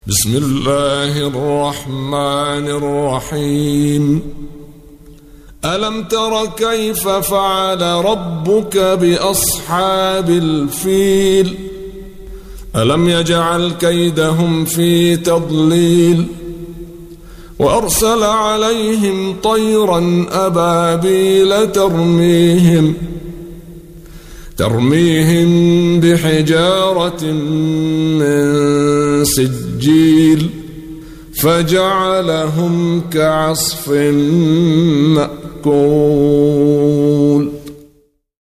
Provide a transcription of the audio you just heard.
بسم الله الرحمن الرحيم. ألم تر كيف فعل ربك بأصحاب الفيل؟ ألم يجعل كيدهم في تضليل وأرسل عليهم طيرا أبابيل ترميهم بحجارة من سجيل فجعلهم كعصف مأكول.